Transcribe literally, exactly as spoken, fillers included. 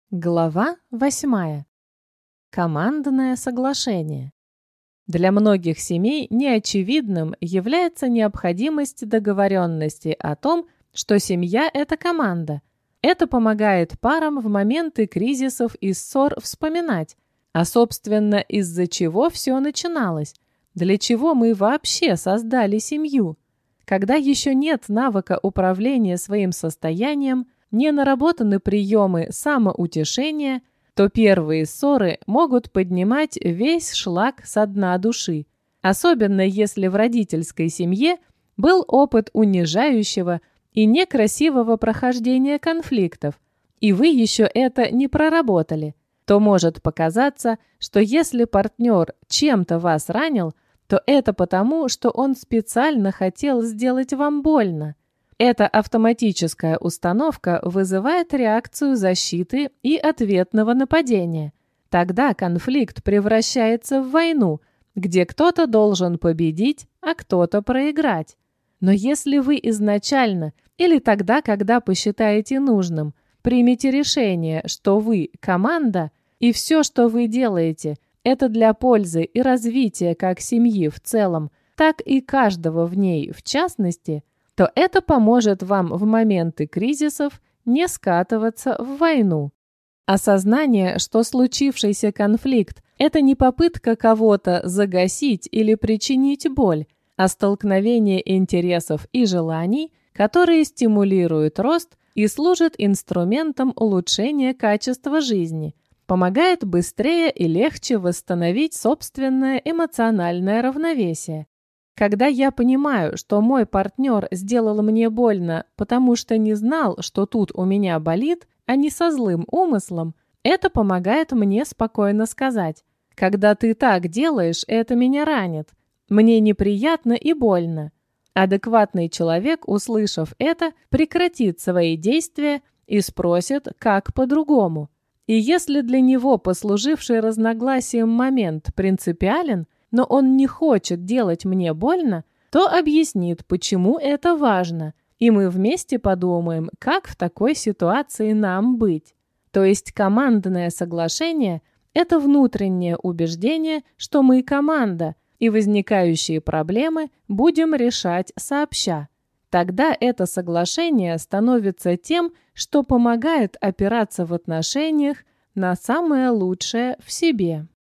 Глава восьмая. Командное соглашение. Для многих семей неочевидным является необходимость договоренности о том, что семья – это команда. Это помогает парам в моменты кризисов и ссор вспоминать, а собственно из-за чего все начиналось, для чего мы вообще создали семью. Когда еще нет навыка управления своим состоянием, не наработаны приемы самоутешения, то первые ссоры могут поднимать весь шлак со дна души, особенно если в родительской семье был опыт унижающего и некрасивого прохождения конфликтов, и вы еще это не проработали, то может показаться, что если партнер чем-то вас ранил, то это потому, что он специально хотел сделать вам больно. Эта автоматическая установка вызывает реакцию защиты и ответного нападения. Тогда конфликт превращается в войну, где кто-то должен победить, а кто-то проиграть. Но если вы изначально, или тогда, когда посчитаете нужным, примете решение, что вы команда, и все, что вы делаете, это для пользы и развития как семьи в целом, так и каждого в ней в частности, то это поможет вам в моменты кризисов не скатываться в войну. Осознание, что случившийся конфликт – это не попытка кого-то загасить или причинить боль, а столкновение интересов и желаний, которые стимулируют рост и служат инструментом улучшения качества жизни, помогает быстрее и легче восстановить собственное эмоциональное равновесие. Когда я понимаю, что мой партнер сделал мне больно, потому что не знал, что тут у меня болит, а не со злым умыслом, это помогает мне спокойно сказать: «Когда ты так делаешь, это меня ранит. Мне неприятно и больно». Адекватный человек, услышав это, прекратит свои действия и спросит, как по-другому. И если для него послуживший разногласием момент принципиален, но он не хочет делать мне больно, то объяснит, почему это важно, и мы вместе подумаем, как в такой ситуации нам быть. То есть командное соглашение – это внутреннее убеждение, что мы команда, и возникающие проблемы будем решать сообща. Тогда это соглашение становится тем, что помогает опираться в отношениях на самое лучшее в себе.